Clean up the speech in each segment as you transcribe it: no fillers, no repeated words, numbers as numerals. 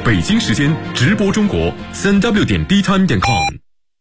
北京时间直播中国3w.dtime.com。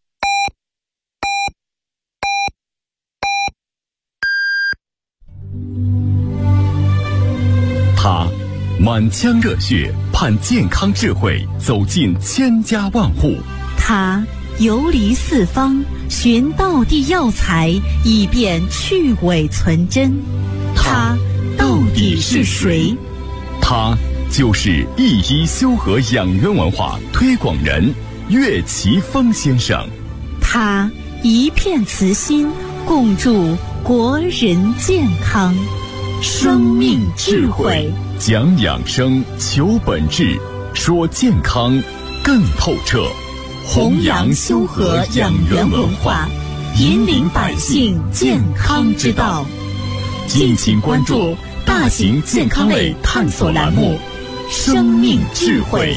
他满腔热血盼健康智慧走进千家万户， 他游离四方寻道地药材以便去伪存真，他到底是谁？ 他就是一一修和养元文化推广人岳奇峰先生。 他一片慈心共筑国人健康，生命智慧， 讲养生求本质，说健康更透彻， 弘扬修和养元文化，引领百姓健康之道。 敬请关注大型健康类探索栏目《生命智慧》。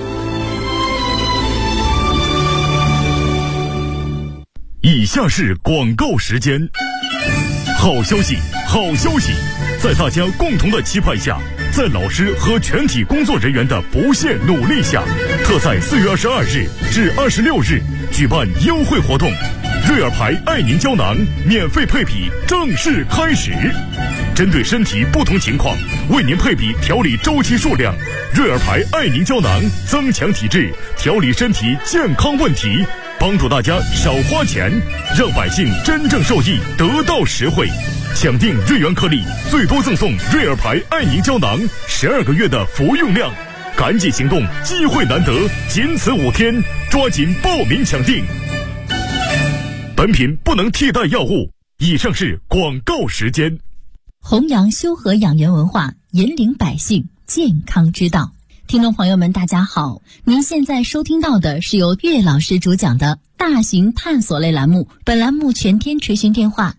以下是广告时间。好消息，好消息！在大家共同的期盼下，在老师和全体工作人员的不懈努力下，特在4月22日至26日举办优惠活动，瑞尔牌爱宁胶囊免费配比正式开始。针对身体不同情况，为您配比调理周期数量。瑞尔牌爱宁胶囊增强体质，调理身体健康问题，帮助大家少花钱，让百姓真正受益，得到实惠。抢订瑞元颗粒，最多赠送瑞尔牌爱宁胶囊12个月的服用量。赶紧行动，机会难得，仅此5天，抓紧报名抢订。本品不能替代药物。以上是广告时间。 弘扬修和养元文化，引领百姓健康之道。听众朋友们大家好，您现在收听到的是由岳老师主讲的大型探索类栏目，本栏目全天垂询电话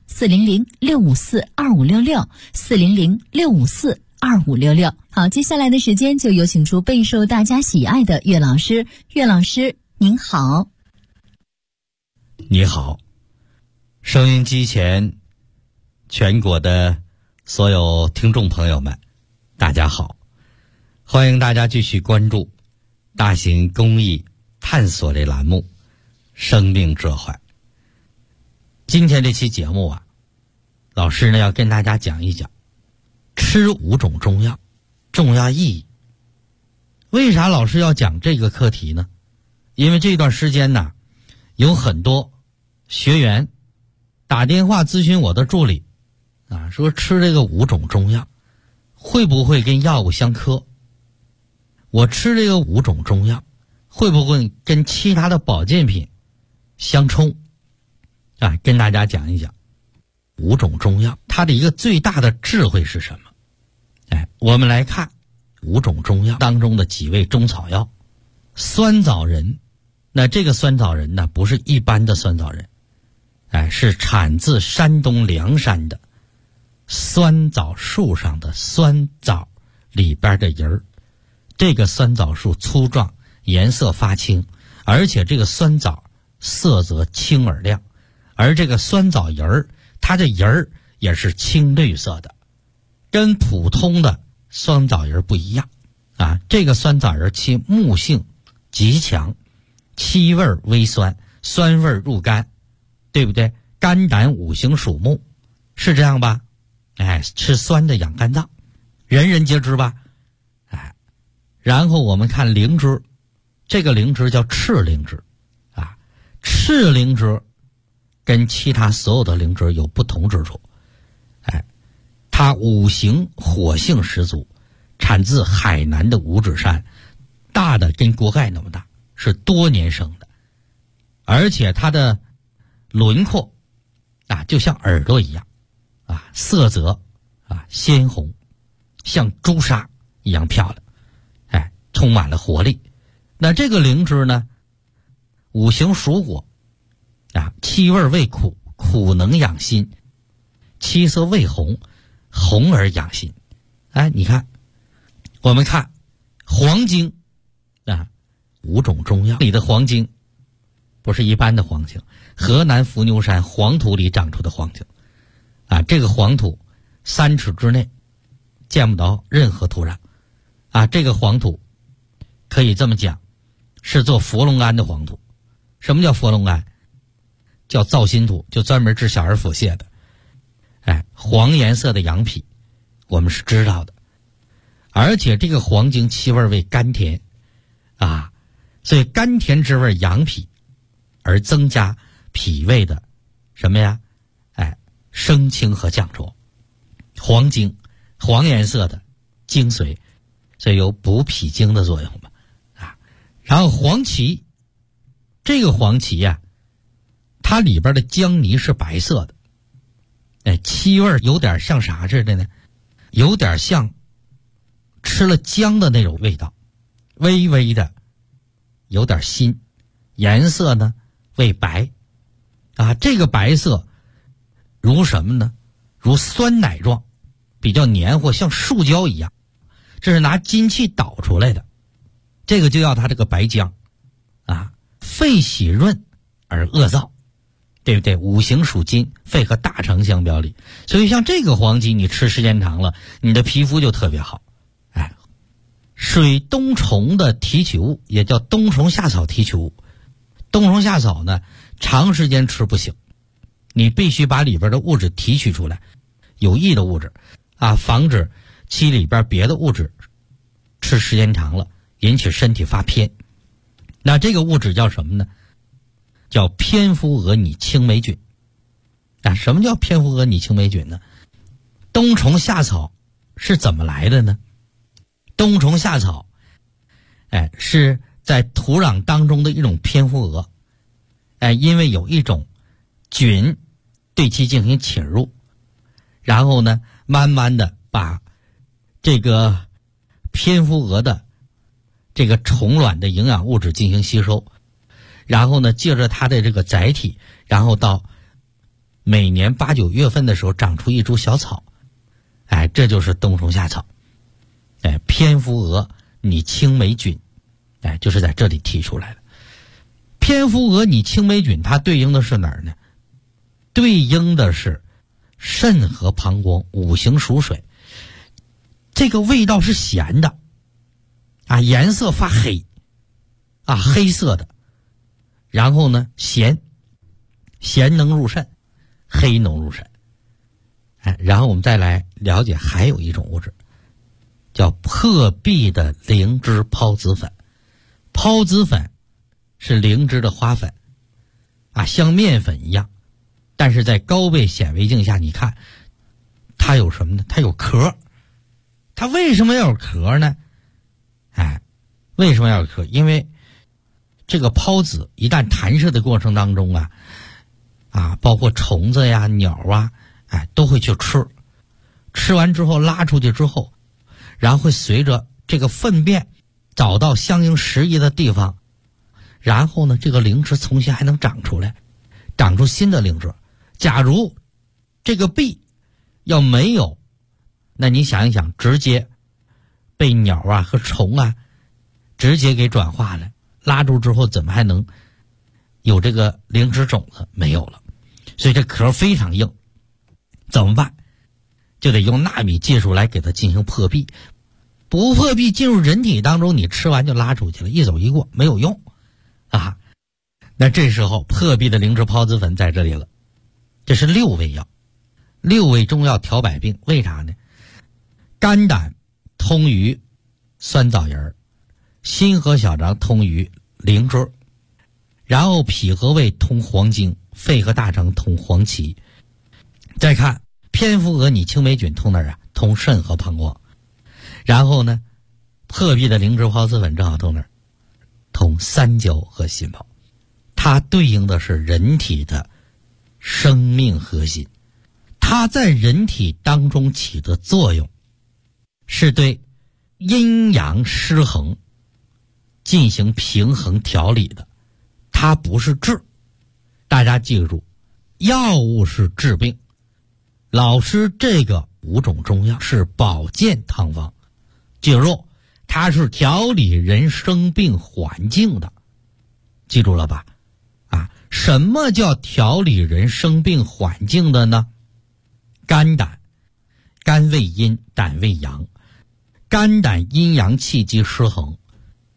400-654-2566 400-654-2566。好，接下来的时间就有请出备受大家喜爱的岳老师。岳老师您好。 你好，收音机前全国的所有听众朋友们大家好，欢迎大家继续关注大型公益探索类栏目生命智慧。今天这期节目啊，老师呢要跟大家讲一讲吃5种中药重要意义。为啥老师要讲这个课题呢？因为这段时间呢，有很多学员打电话咨询我的助理啊，说吃这个5种中药会不会跟药物相克？我吃这个5种中药会不会跟其他的保健品相冲？啊，跟大家讲一讲5种中药它的一个最大的智慧是什么。我们来看5种中药当中的几味中草药。酸枣仁，那这个酸枣仁呢，不是一般的酸枣仁，是产自山东凉山的酸枣树上的酸枣里边的仁儿。这个酸枣树粗壮，颜色发青，而且这个酸枣色泽青而亮，而这个酸枣仁儿，它的仁儿也是青绿色的，跟普通的酸枣仁不一样啊。这个酸枣仁其木性极强，气味微酸，酸味入肝，对不对？肝胆5行属木，是这样吧？吃酸的养肝脏，人人皆知吧？然后我们看灵芝，这个灵芝叫赤灵芝啊，赤灵芝跟其他所有的灵芝有不同之处。它5行火性十足，产自海南的五指山，大的跟锅盖那么大，是多年生的，而且它的轮廓啊就像耳朵一样啊，色泽啊鲜红，像朱砂一样漂亮，充满了活力。那这个灵芝呢，5行属火啊，气味味苦，苦能养心，七色味红，红而养心。你看我们看黄精啊，5种中药里的黄精不是一般的黄精，河南伏牛山黄土里长出的黄精啊，这个黄土3尺之内见不到任何土壤啊，这个黄土可以这么讲，是做佛龙胺的黄土。什么叫佛龙胺？叫造心土，就专门治小儿腹泻的。黄颜色的羊皮我们是知道的，而且这个黄精气味为甘甜啊，所以甘甜之味羊皮，而增加脾胃的什么呀？升清和降浊。黄精，黄颜色的精髓，所以有补脾经的作用嘛啊。然后黄芪，这个黄芪呀，它里边的姜泥是白色的，气味有点像啥似的呢？有点像吃了姜的那种味道，微微的有点辛，颜色呢为白啊。这个白色如什么呢？如酸奶状，比较黏糊，像树胶一样，这是拿金器捣出来的，这个就要它这个白姜啊，肺喜润而恶燥，对不对？五行属金，肺和大肠相表里，所以像这个黄芪你吃时间长了，你的皮肤就特别好。水冬虫的提取物也叫冬虫夏草提取物。冬虫夏草呢，长时间吃不行，你必须把里边的物质提取出来，有益的物质啊，防止其里边别的物质吃时间长了引起身体发偏。那这个物质叫什么呢？叫偏夫俄拟青霉菌。什么叫偏夫俄拟青霉菌呢？冬虫夏草是怎么来的呢？冬虫夏草是在土壤当中的一种偏夫俄，因为有一种菌对其进行侵入，然后呢慢慢的把这个偏夫俄的这个虫卵的营养物质进行吸收，然后呢借着它的这个载体，然后到每年8、9月份的时候长出一株小草，这就是冬虫夏草。偏夫俄拟青霉菌，就是在这里提出来的。偏夫俄拟青霉菌它对应的是哪儿呢？对应的是肾和膀胱，五行属水，这个味道是咸的颜色发黑黑色的，然后呢咸能入肾，黑能入肾。然后我们再来了解还有一种物质叫破壁的灵芝孢子粉。孢子粉是灵芝的花粉像面粉一样，但是在高倍显微镜下你看它有什么呢？它有壳。它为什么要有壳呢？为什么要有壳？因为这个孢子一旦弹射的过程当中包括虫子呀、鸟都会去吃，吃完之后拉出去之后，然后会随着这个粪便找到相应适宜的地方，然后呢这个灵芝重新还能长出来，长出新的灵芝。假如这个壁要没有，那你想一想，直接被鸟和虫直接给转化了，拉住之后怎么还能有这个灵芝种子？没有了。所以这壳非常硬，怎么办？就得用纳米技术来给它进行破壁。不破壁进入人体当中，你吃完就拉出去了，一走一过没有用那这时候破壁的灵芝孢子粉在这里了。这是6味药，6味中药调百病。为啥呢？肝胆通于酸枣仁，心和小肠通于灵芝，然后脾和胃通黄精，肺和大肠通黄芪。再看偏夫俄拟青霉菌通哪儿通肾和膀胱。然后呢破壁的灵芝孢子粉正好通哪儿？通三焦和心包。它对应的是人体的生命核心，它在人体当中起的作用是对阴阳失衡进行平衡调理的，它不是治。大家记住，药物是治病，老师这个5种中药是保健汤方，记住它是调理人生病环境的，记住了吧？什么叫调理人生病环境的呢？肝胆，肝为阴，胆为阳，肝胆阴阳气机失衡，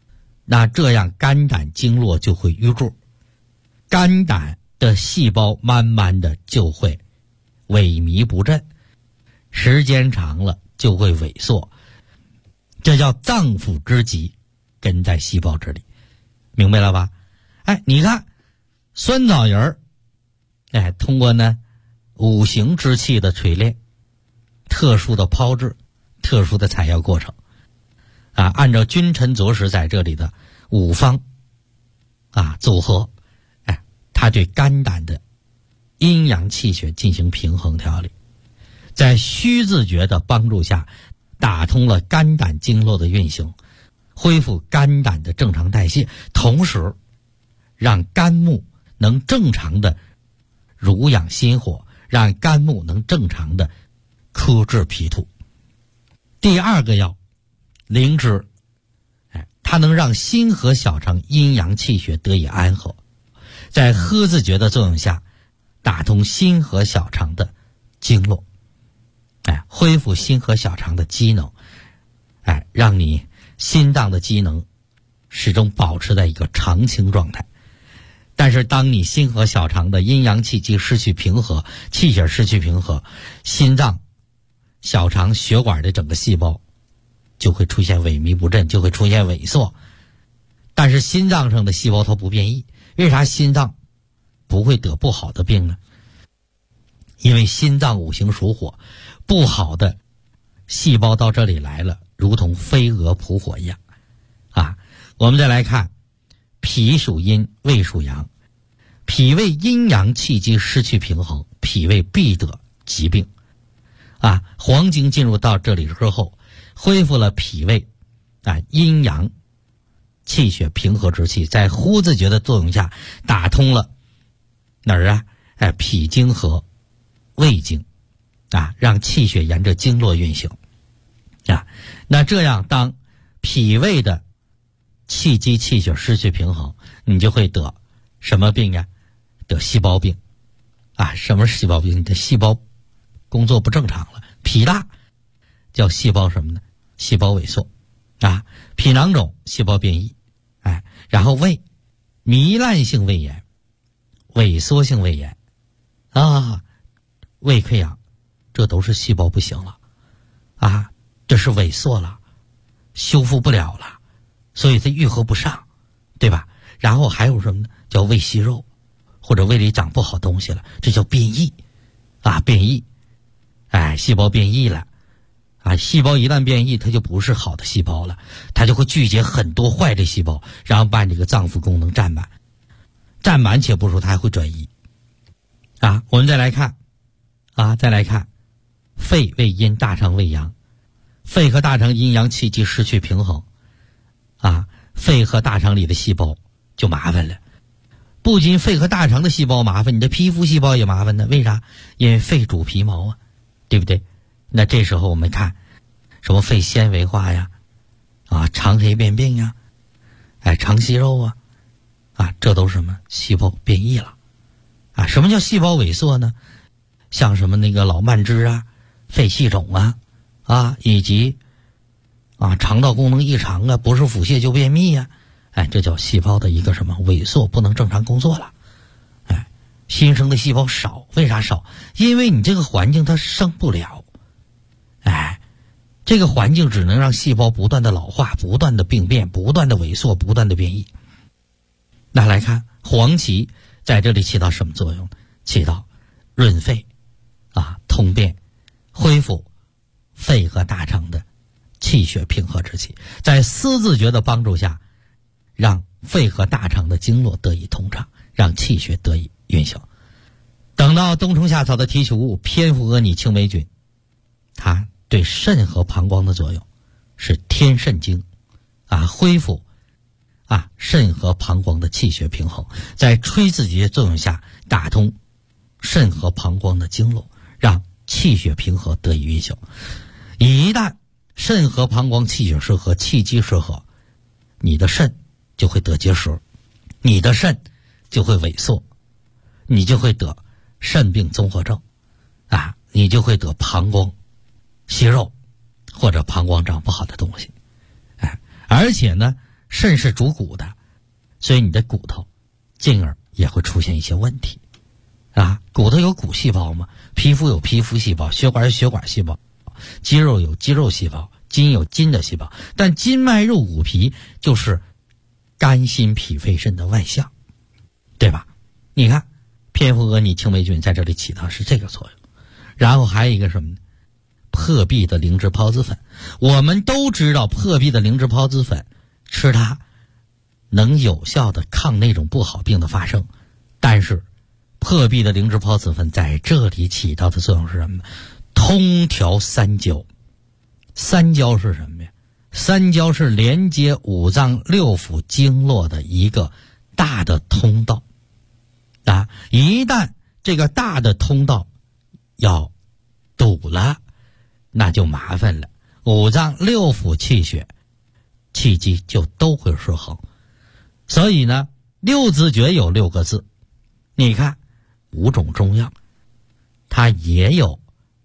那这样肝胆经络就会淤住，肝胆的细胞慢慢的就会萎靡不振，时间长了就会萎缩，这叫脏腑之疾，根在细胞这里，明白了吧？你看酸枣仁通过呢五行之气的锤炼，特殊的炮制，特殊的采药过程按照君臣佐使在这里的五方组合，它对肝胆的阴阳气血进行平衡调理，在虚字诀的帮助下打通了肝胆经络的运行，恢复肝胆的正常代谢，同时让肝木能正常的濡养心火，让肝木能正常的克制脾土。第二个药灵芝，它能让心和小肠阴阳气血得以安和，在呵字诀的作用下打通心和小肠的经络，恢复心和小肠的机能，让你心脏的机能始终保持在一个常青状态。但是当你心和小肠的阴阳气机失去平和，气血失去平和，心脏、小肠、血管的整个细胞就会出现萎靡不振，就会出现萎缩。但是心脏上的细胞它不变异，为啥心脏不会得不好的病呢？因为心脏五行属火，不好的细胞到这里来了，如同飞蛾扑火一样我们再来看脾属阴，胃属阳，脾胃阴阳气机失去平衡，脾胃必得疾病黄精进入到这里之后，恢复了脾胃阴阳气血平和之气，在呼字诀的作用下打通了哪儿脾经和胃经让气血沿着经络运行那这样当脾胃的气机气血失去平衡，你就会得什么病得细胞病什么是细胞病？你的细胞工作不正常了，脾大叫细胞什么呢？细胞萎缩脾囊肿，细胞变异然后胃糜烂性胃炎，萎缩性胃炎胃溃疡，这都是细胞不行了这是萎缩了，修复不了了，所以它愈合不上，对吧？然后还有什么呢？叫胃息肉，或者胃里长不好东西了，这叫变异变异细胞变异了细胞一旦变异，它就不是好的细胞了，它就会聚集很多坏的细胞，然后把这个脏腑功能占满，占满且不说，它还会转移我们再来看肺为阴，大肠为阳，肺和大肠阴阳气机失去平衡肺和大肠里的细胞就麻烦了。不仅肺和大肠的细胞麻烦，你的皮肤细胞也麻烦呢。为啥？因为肺主皮毛对不对？那这时候我们看什么肺纤维化呀肠黑变病呀肠息肉这都是什么？细胞变异了什么叫细胞萎缩呢？像什么那个老慢支肺气肿以及肠道功能异常不是腹泻就便秘这叫细胞的一个什么萎缩，不能正常工作了新生的细胞少，为啥少？因为你这个环境它生不了这个环境只能让细胞不断的老化，不断的病变，不断的萎缩，不断的变异。那来看黄芪在这里起到什么作用？起到润肺通便，恢复肺和大肠的气血平和之气，在思字诀的帮助下，让肺和大肠的经络得以通畅，让气血得以运行。等到冬虫夏草的提取物偏附阿拟青霉菌，它对肾和膀胱的作用是添肾精恢复肾和膀胱的气血平衡，在吹字诀作用下打通肾和膀胱的经络，让气血平和得以运行。一旦肾和膀胱气血失和，气机失和，你的肾就会得结石，你的肾就会萎缩，你就会得肾病综合症你就会得膀胱息肉或者膀胱长不好的东西而且呢， 肾是主骨的，所以你的骨头进而也会出现一些问题啊。骨头有骨细胞嘛，皮肤有皮肤细胞，血管有血管细胞，肌肉有肌肉细胞，筋有筋的细胞，但筋脉肉骨皮就是肝心脾肺肾的外象，对吧？你看蝙蝠蛾泥青霉菌在这里起到是这个作用。然后还有一个什么呢？破壁的灵芝孢子粉。我们都知道破壁的灵芝孢子粉吃它能有效的抗那种不好病的发生，但是破壁的灵芝孢子粉在这里起到的作用是什么呢？通调三焦。三焦是什么呀？三焦是连接五脏六腑经络的一个大的通道啊！一旦这个大的通道要堵了，那就麻烦了，五脏六腑气血气机就都会失衡。所以呢，六字诀有6个字，你看5种中药它也有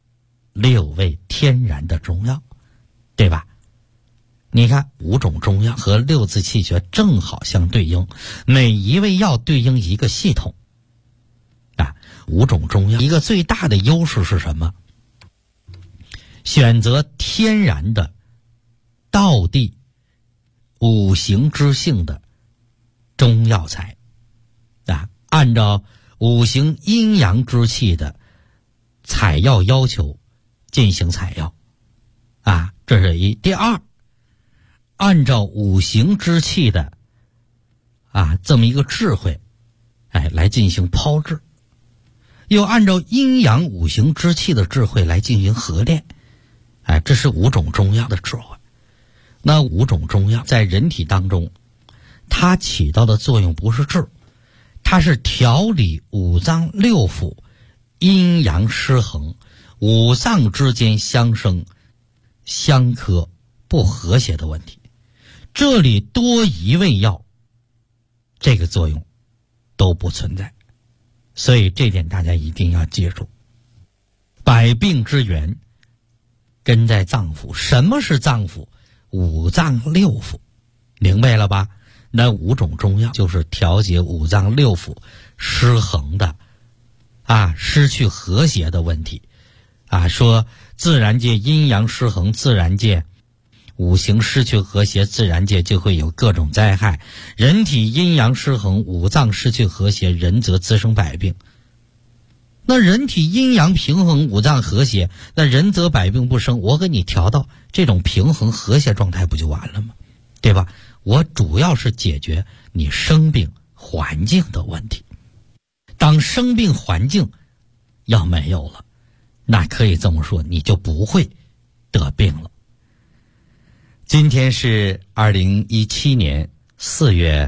6味天然的中药，对吧？你看5种中药和6字气诀正好相对应，每一味药对应一个系统啊。5种中药一个最大的优势是什么？选择天然的道地五行之性的中药材啊，按照五行阴阳之气的采药要求进行采药啊，这是一。第二，按照五行之气的这么一个智慧来进行炮制，又按照阴阳五行之气的智慧来进行合炼，这是5种中药的智慧。那5种中药在人体当中，它起到的作用不是治，它是调理五脏六腑阴阳失衡，五脏之间相生相克不和谐的问题。这里多一味药，这个作用都不存在。所以这点大家一定要记住，百病之源根在脏腑。什么是脏腑？五脏六腑，明白了吧？那5种中药就是调节五脏六腑失衡的失去和谐的问题说自然界阴阳失衡，自然界五行失去和谐，自然界就会有各种灾害。人体阴阳失衡，五脏失去和谐，人则滋生百病。那人体阴阳平衡，五脏和谐，那人则百病不生。我给你调到这种平衡和谐状态不就完了吗？对吧？我主要是解决你生病环境的问题。当生病环境要没有了，那可以这么说，你就不会得病了。今天是2017年4月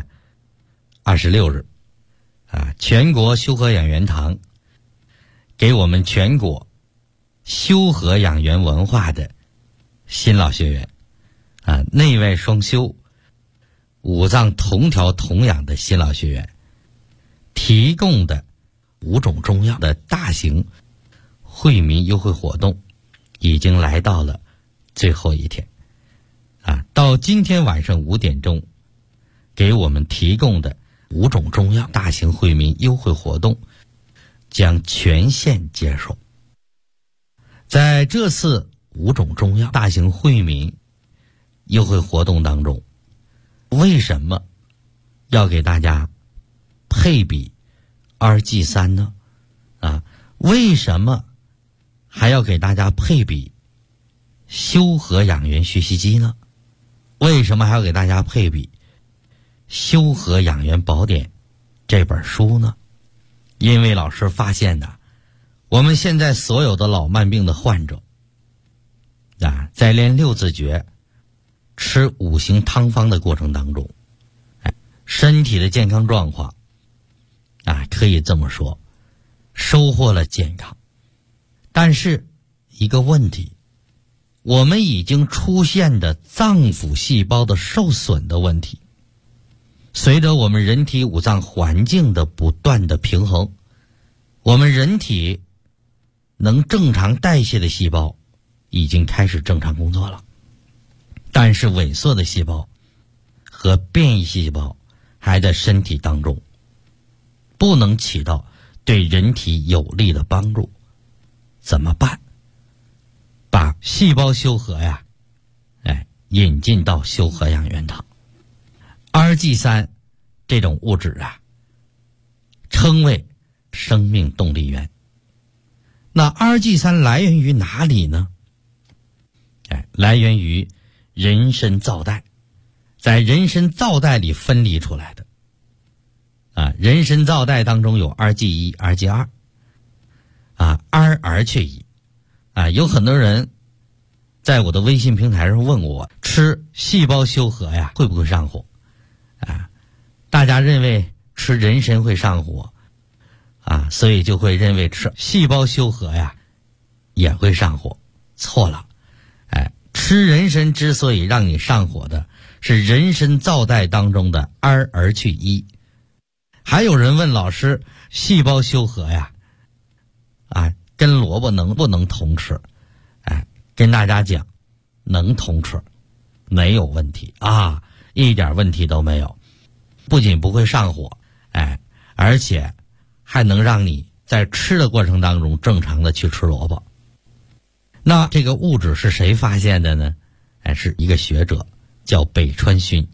26日全国修和养元堂给我们全国修和养元文化的新老学员内外双修五脏同调同养的新老学员提供的5种中药的大型惠民优惠活动已经来到了最后一天到今天晚上5点钟给我们提供的5种中药大型惠民优惠活动将全线接受。在这次5种中药大型惠民优惠活动当中，为什么要给大家配比2G3呢？为什么还要给大家配比修和养元学习机呢？为什么还要给大家配比修和养元宝典这本书呢？因为老师发现我们现在所有的老慢病的患者在练6字诀吃5行汤方的过程当中身体的健康状况可以这么说收获了健康。但是一个问题，我们已经出现的脏腑细胞的受损的问题，随着我们人体五脏环境的不断的平衡，我们人体能正常代谢的细胞已经开始正常工作了，但是萎缩的细胞和变异细胞还在身体当中，不能起到对人体有利的帮助，怎么办？把细胞修和呀，引进到修和养元堂。RG3 这种物质啊，称为生命动力源。那 RG3 来源于哪里呢？来源于人参皂苷，在人参皂苷里分离出来的。人参皂苷当中有 RG1、RG2， R 却一。有很多人在我的微信平台上问我，吃细胞修和呀会不会上火？大家认为吃人参会上火，所以就会认为吃细胞修和呀也会上火。错了，吃人参之所以让你上火的是人参皂苷当中的 R 去一。还有人问老师，细胞修和呀，跟萝卜能不能同吃？跟大家讲，能同吃，没有问题一点问题都没有。不仅不会上火，而且还能让你在吃的过程当中正常的去吃萝卜。那这个物质是谁发现的呢？是一个学者叫北川勋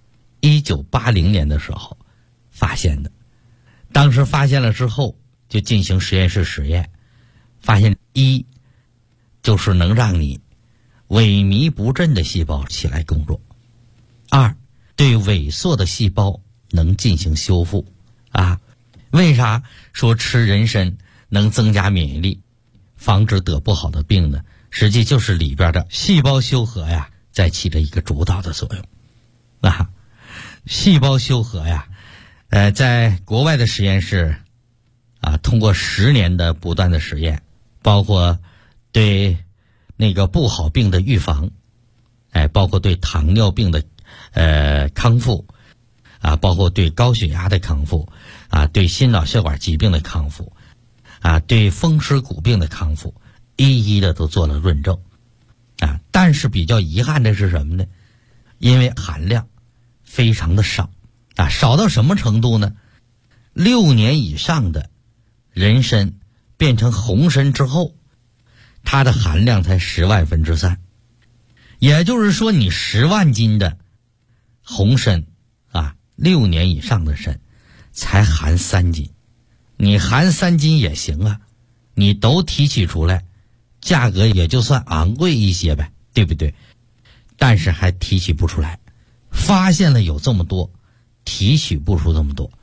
，1980年的时候发现的。当时发现了之后，就进行实验室实验，发现一就是能让你萎靡不振的细胞起来工作，二对萎缩的细胞能进行修复。为啥说吃人参能增加免疫力，防止得不好的病呢？实际就是里边的细胞修和呀在起着一个主导的作用。细胞修和呀在国外的实验室通过10年的不断的实验，包括对那个不好病的预防，包括对糖尿病的康复，包括对高血压的康复，对心脑血管疾病的康复，对风湿骨病的康复，一一的都做了论证。但是比较遗憾的是什么呢？因为含量非常的少，少到什么程度呢？6年以上的人参变成红参之后，它的含量才10万分之3。也就是说，你10万斤的红参6年以上的参才含3斤，你含3斤也行你都提取出来，价格也就算昂贵一些呗，对不对？但是还提取不出来，发现了有这么多，提取不出这么多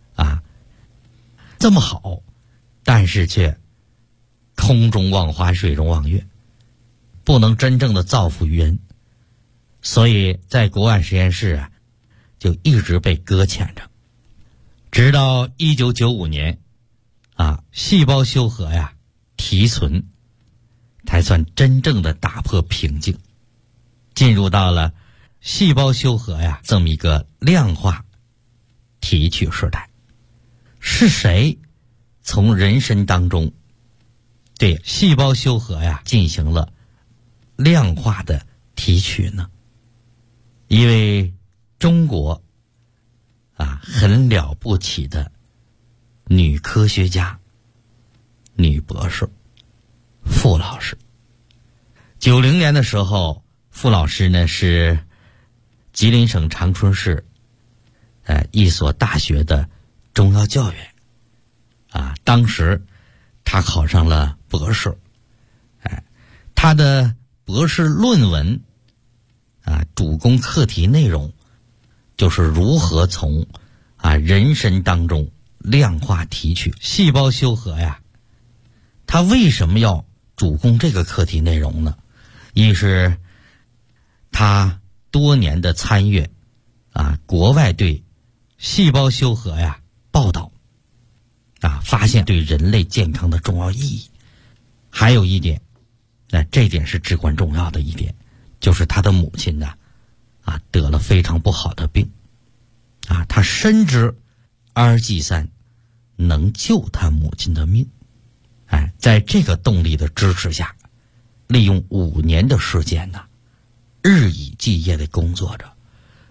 这么好，但是却空中望花水中望月，不能真正的造福于人，所以在国外实验室就一直被搁浅着，直到1995年细胞修和提纯才算真正的打破瓶颈，进入到了细胞修和这么一个量化提取时代。是谁从人参当中对细胞修和进行了量化的提取呢？一位中国很了不起的女科学家、女博士傅老师。90年的时候，傅老师呢是吉林省长春市一所大学的中药教员当时他考上了博士，他的博士论文主攻课题内容就是如何从人参当中量化提取细胞修和他为什么要主攻这个课题内容呢？一是他多年的参阅国外对细胞修和报道发现对人类健康的重要意义。还有一点这点是至关重要的一点，就是他的母亲得了非常不好的病他深知 RG3 能救他母亲的命。在这个动力的支持下，利用5年的时间日以继夜的工作着，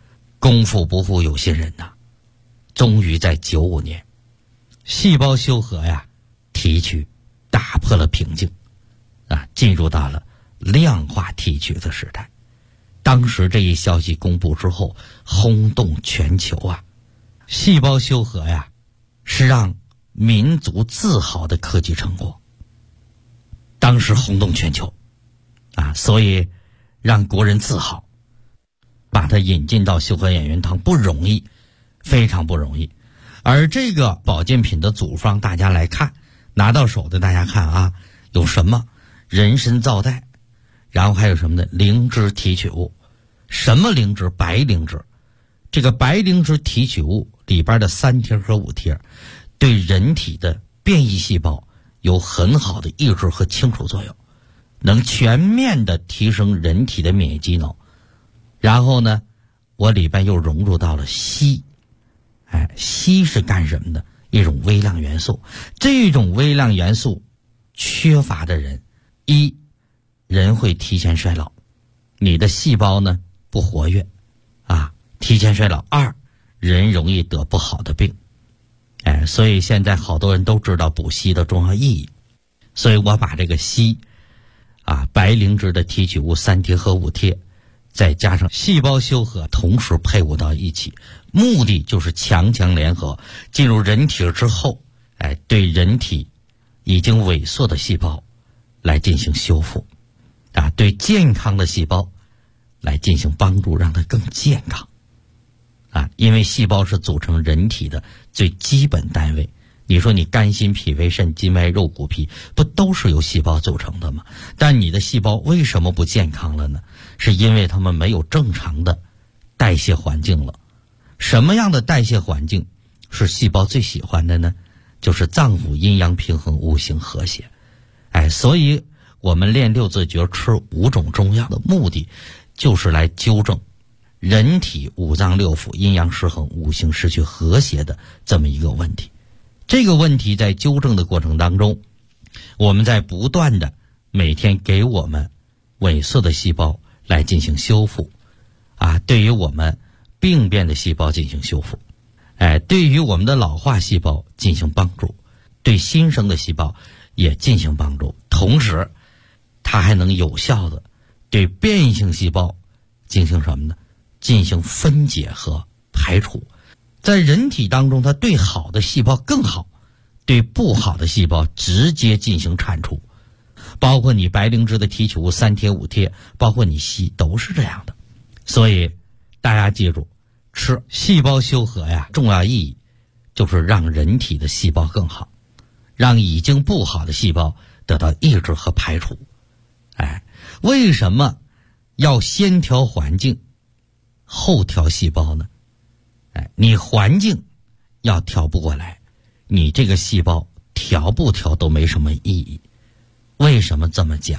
功夫不负有心人呐，终于在95年，细胞修和呀提取打破了瓶颈啊，进入到了量化提取的时代。当时这一消息公布之后，轰动全球啊！细胞修和呀，是让民族自豪的科技成果。当时轰动全球啊，所以让国人自豪。把它引进到修和养元汤不容易，非常不容易。而这个保健品的组方，大家来看，拿到手的大家看啊，有什么人参皂苷，然后还有什么呢？灵芝提取物。什么灵芝？白灵芝。这个白灵芝提取物里边的3贴和5贴，对人体的变异细胞有很好的抑制和清除作用，能全面的提升人体的免疫机能。然后呢，我里边又融入到了硒。硒是干什么的？一种微量元素。这种微量元素缺乏的人，一，人会提前衰老，你的细胞呢不活跃啊，提前衰老；二，人容易得不好的病。所以现在好多人都知道补硒的重要意义。所以我把这个硒啊，白灵芝的提取物3贴和5贴，再加上细胞修和，同时配伍到一起，目的就是强强联合，进入人体之后，对人体已经萎缩的细胞来进行修复啊，对健康的细胞来进行帮助，让它更健康啊。因为细胞是组成人体的最基本单位。你说你肝心脾肺肾筋脉肉骨皮不都是由细胞组成的吗？但你的细胞为什么不健康了呢？是因为它们没有正常的代谢环境了。什么样的代谢环境是细胞最喜欢的呢？就是脏腑阴阳平衡，五行和谐。所以我们练六字诀，吃5种中药的目的就是来纠正人体五脏六腑阴阳失衡，五行失去和谐的这么一个问题。这个问题在纠正的过程当中，我们在不断的每天给我们萎缩的细胞来进行修复啊，对于我们病变的细胞进行修复，对于我们的老化细胞进行帮助，对新生的细胞也进行帮助。同时它还能有效的对变异性细胞进行什么呢？进行分解和排除。在人体当中，它对好的细胞更好，对不好的细胞直接进行铲除。包括你白灵芝的提取物3贴5贴，包括你硒都是这样的。所以大家记住，吃细胞修和呀，重要意义就是让人体的细胞更好，让已经不好的细胞得到抑制和排除。为什么要先调环境后调细胞呢？你环境要调不过来，你这个细胞调不调都没什么意义。为什么这么讲？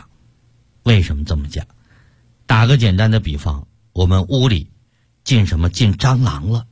打个简单的比方，我们屋里进蟑螂了。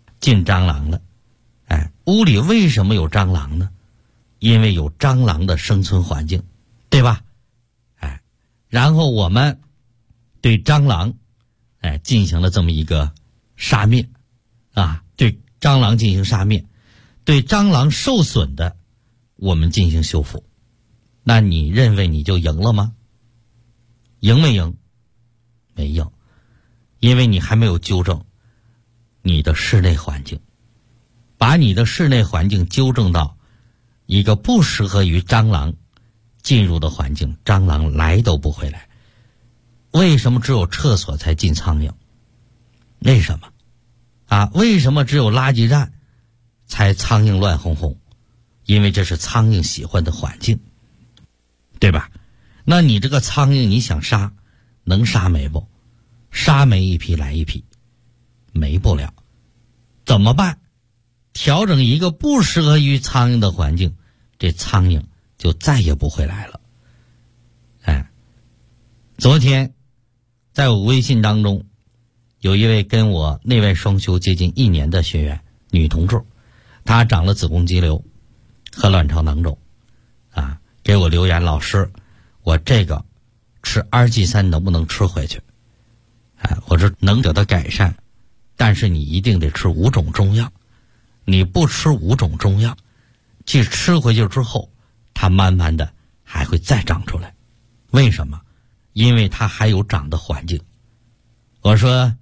屋里为什么有蟑螂呢？因为有蟑螂的生存环境，对吧？然后我们对蟑螂进行了这么一个杀灭啊，对蟑螂进行杀灭，对蟑螂受损的我们进行修复。那你认为你就赢了吗？赢没赢？没赢，因为你还没有纠正你的室内环境，把你的室内环境纠正到一个不适合于蟑螂进入的环境，蟑螂来都不会来。为什么只有厕所才进苍蝇？为什么为什么只有垃圾站才苍蝇乱哄哄？因为这是苍蝇喜欢的环境，对吧？那你这个苍蝇你想杀，能杀没不？杀没一批来一批，没不了。怎么办？调整一个不适合于苍蝇的环境，这苍蝇就再也不会来了。昨天在我微信当中有一位跟我内外双修接近1年的学员，女同志，她长了子宫肌瘤和卵巢囊肿给我留言，老师，我这个吃2G3能不能吃回去？我说能得到改善， 但是你一定得吃5种中药。你不吃5种中药，去吃回去之后，它慢慢的还会再长出来。为什么？因为它还有长的环境。我说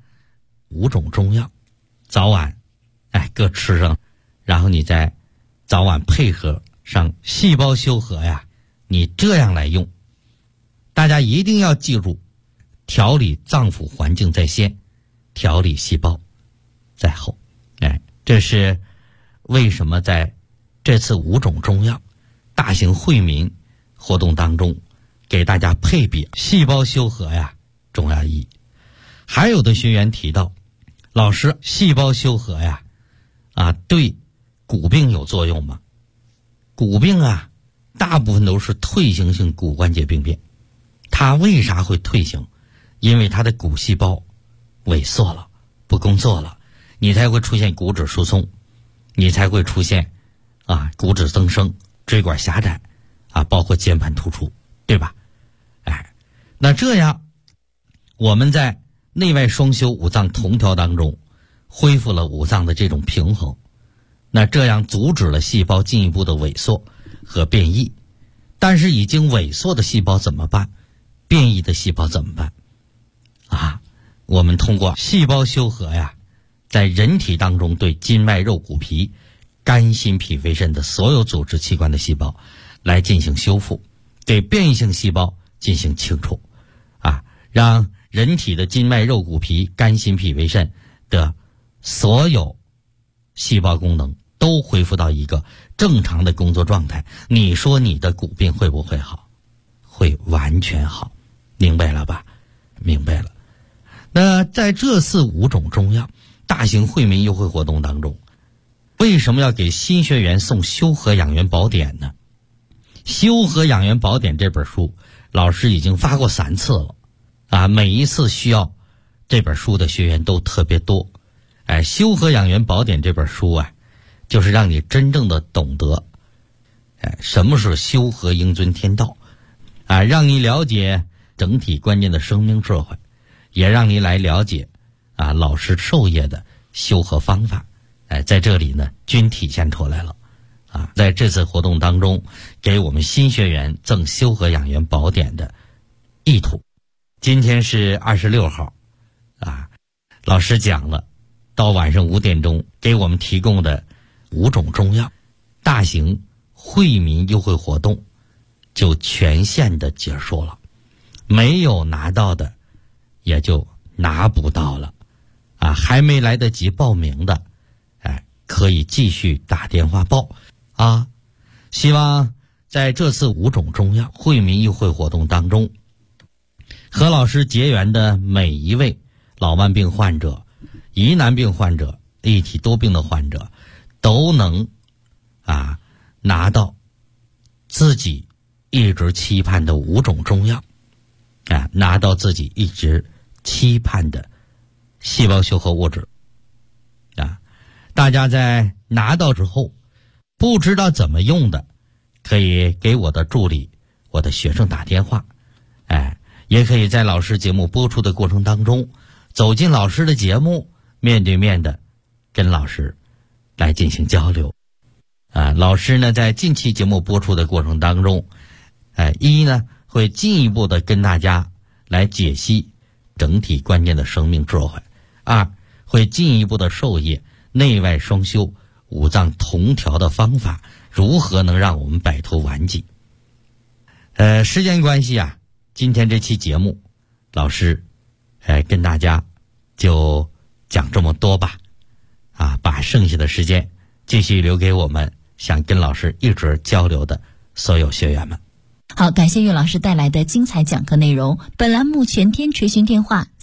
5种中药早晚各吃上，然后你再早晚配合上细胞修和呀，你这样来用。大家一定要记住，调理脏腑环境在先，调理细胞在后。这是为什么在这次5种中药大型惠民活动当中给大家配比细胞修和呀重要意义。还有的学员提到，老师，细胞修和呀对骨病有作用吗？骨病大部分都是退行性骨关节病变。它为啥会退行？因为它的骨细胞萎缩了，不工作了，你才会出现骨质疏松，你才会出现骨质增生、椎管狭窄包括间盘突出，对吧？那这样我们在内外双修五脏同调当中恢复了五脏的这种平衡，那这样阻止了细胞进一步的萎缩和变异。但是已经萎缩的细胞怎么办？变异的细胞怎么办？我们通过细胞修和呀，在人体当中对筋脉肉骨皮、肝心脾肺肾的所有组织器官的细胞来进行修复，对变异性细胞进行清除让人体的筋脉肉骨皮、肝心脾肺肾的所有细胞功能都恢复到一个正常的工作状态。你说你的骨病会不会好？会完全好。明白了吧？明白了。那在这次5种中药大型惠民优惠活动当中，为什么要给新学员送修和养元宝典呢？修和养元宝典这本书老师已经发过3次了每一次需要这本书的学员都特别多。修和养元宝典这本书就是让你真正的懂得什么是修和应遵天道让你了解整体关键的生命智慧，也让你来了解老师授业的修和方法在这里呢均体现出来了在这次活动当中给我们新学员赠修和养元宝典的意图。今天是26号老师讲了到晚上5点钟给我们提供的5种中药大型惠民优惠活动就全线的结束了，没有拿到的也就拿不到了还没来得及报名的可以继续打电话报希望在这次5种中药惠民优惠活动当中，和老师结缘的每一位老慢病患者、疑难病患者、立体多病的患者都能拿到自己一直期盼的5种中药拿到自己一直期盼的细胞修和物质大家在拿到之后不知道怎么用的，可以给我的助理、我的学生打电话也可以在老师节目播出的过程当中走进老师的节目，面对面的跟老师来进行交流老师呢在近期节目播出的过程当中一呢会进一步的跟大家来解析整体关键的生命智慧；2会进一步的授业内外双修五脏同调的方法，如何能让我们摆脱顽疾。时间关系今天这期节目老师跟大家就讲这么多吧把剩下的时间继续留给我们想跟老师一直交流的所有学员们。 好，感谢岳老师带来的精彩讲课内容。本栏目全天垂询电话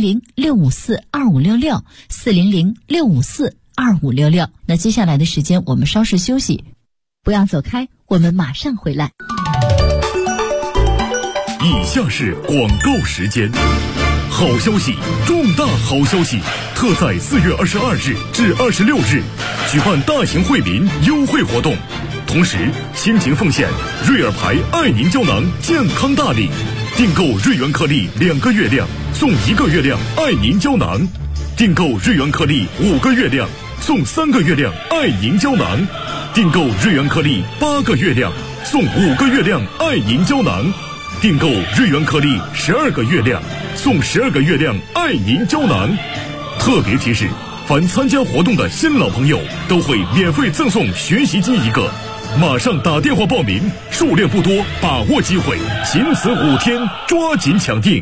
400-654-2566 400-654-2566。那接下来的时间我们稍事休息，不要走开，我们马上回来。 以下是广告时间。好消息，重大好消息！特在4月22日至26日举办大型惠民优惠活动，同时倾情奉献瑞尔牌爱宁胶囊健康大礼，订购瑞元颗粒2个月亮送1个月亮爱宁胶囊。 订购瑞元颗粒5个月亮送3个月亮爱银胶囊，订购瑞元颗粒8个月亮送5个月亮爱银胶囊，订购瑞元颗粒12个月亮送12个月亮爱银胶囊。特别提示，凡参加活动的新老朋友都会免费赠送学习机1个，马上打电话报名，数量不多，把握机会，仅此5天，抓紧抢订。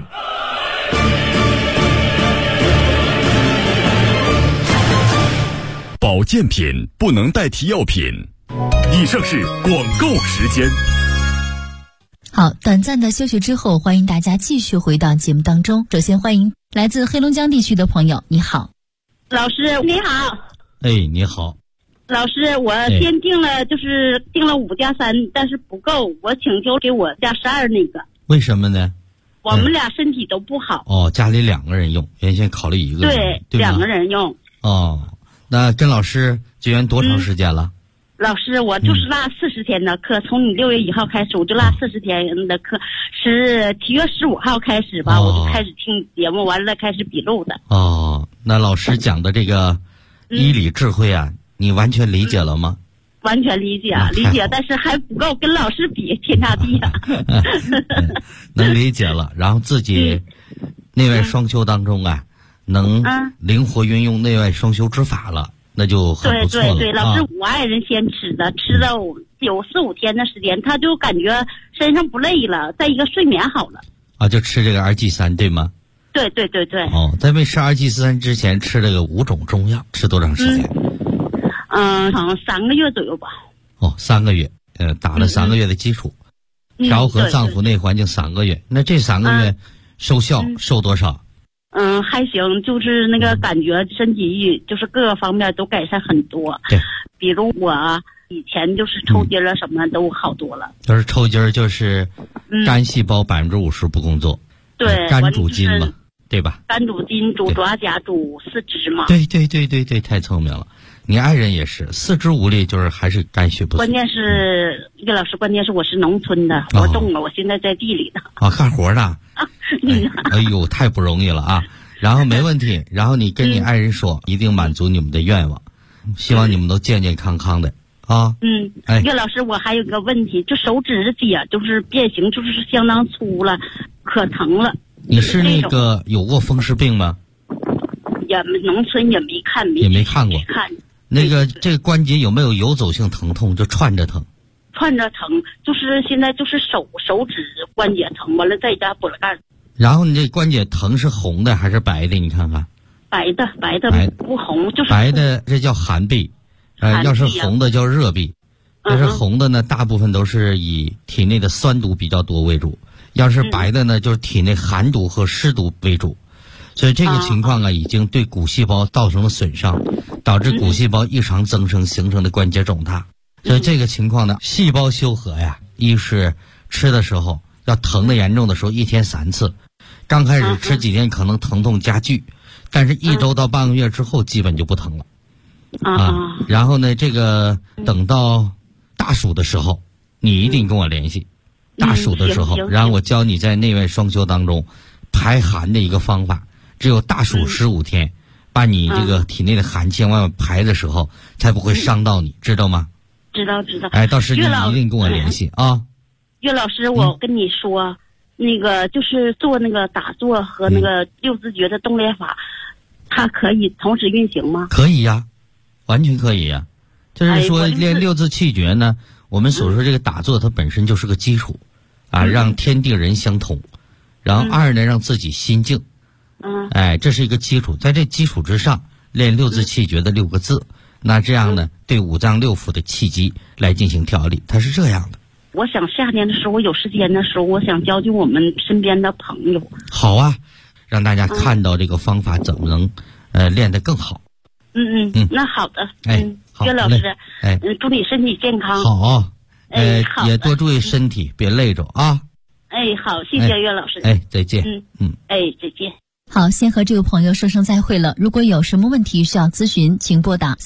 保健品不能代替药品。以上是广告时间。 好，短暂的休息之后，欢迎大家继续回到节目当中。首先欢迎来自黑龙江地区的朋友，你好。 老师你好。 哎，你好。 老师，我先订了，就是订了5+3，但是不够，我请求给我加12那个。 为什么呢？ 我们俩身体都不好。 哦，家里2个人用，原先考虑1个人。对 ，2个人用。 哦，那跟老师结缘多长时间了？ 老师，我就是落40天的课，从你6月1号开始，我就落40天的课，是7月15号开始吧，我就开始听节目，完了开始笔录的。 哦，那老师讲的这个医理智慧啊，你完全理解了吗？ 完全理解，但是还不够，跟老师比天差地呀。 能理解了，然后自己内外双修当中啊，能灵活运用内外双修之法了。那就很不错了。 对，老师，我爱人先吃的，吃了有4、5天的时间，他就感觉身上不累了，再一个睡眠好了。 啊，就吃这个2G3对吗？ 对。 哦，在没吃2G3之前吃这个5种中药，吃多长时间？ 好像3个月左右吧。 哦，3个月，打了3个月的基础，调和脏腑内环境3个月。那这3个月收效收多少？ 还行，就是那个感觉身体就是各个方面都改善很多。 对， 比如我以前就是抽筋了，什么都好多了。 就是抽筋就是肝细胞50%不工作。 对， 肝主筋嘛，对吧？ 肝主筋，主爪甲，主四肢嘛。 对，太聪明了。你爱人也是4肢无力，就是还是肝血不足。 关键是叶老师，关键是我是农村的，活动了，我现在在地里呢。 干活呢。哎呦，太不容易了啊！然后没问题，然后你跟你爱人说，一定满足你们的愿望，希望你们都健健康康的啊。叶老师，我还有个问题，就手指甲就是变形，就是相当粗了，可疼了。 你是那个有过风湿病吗？ 也农村也没看过。 那个这个关节有没有游走性疼痛？就串着疼。 串着疼，就是现在就是手指关节疼，完了再加补了盖。 然后你这关节疼是红的还是白的？你看看。 白的不红，就是白的，这叫寒痹。要是红的叫热痹。要是红的呢，大部分都是以体内的酸毒比较多为主；要是白的呢，就是体内寒毒和湿毒为主。所以这个情况啊，已经对骨细胞造成了损伤，导致骨细胞异常增生形成的关节肿大。所以这个情况呢，细胞修和呀，一是吃的时候要疼的严重的时候1天3次，刚开始吃几天可能疼痛加剧，但是1周到半个月之后基本就不疼了。然后呢，这个等到大暑的时候，你一定跟我联系。大暑的时候，然后我教你在内外双修当中排寒的一个方法。只有大暑15天，把你这个体内的寒气往外排的时候，才不会伤到你，知道吗？ 知道。 到时你一定跟我联系啊。 岳老师，我跟你说，那个就是做那个打坐和那个6字诀的动练法，它可以同时运行吗？ 可以呀，完全可以呀。就是说练6字气诀呢，我们所说这个打坐它本身就是个基础啊，让天地人相通，然后2呢让自己心静。这是一个基础，在这基础之上练6字气诀的6个字，那这样呢，对5脏6腑的气机来进行调理，它是这样的。 我想夏天的时候，我有时间的时候，我想教我们身边的朋友。 好啊，让大家看到这个方法怎么能练得更好。 那好的。 好， 岳老师，祝你身体健康。 好，也多注意身体，别累着啊。 好，谢谢岳老师。 再见。 再见。 好，先和这位朋友说声再会了。如果有什么问题需要咨询，请拨打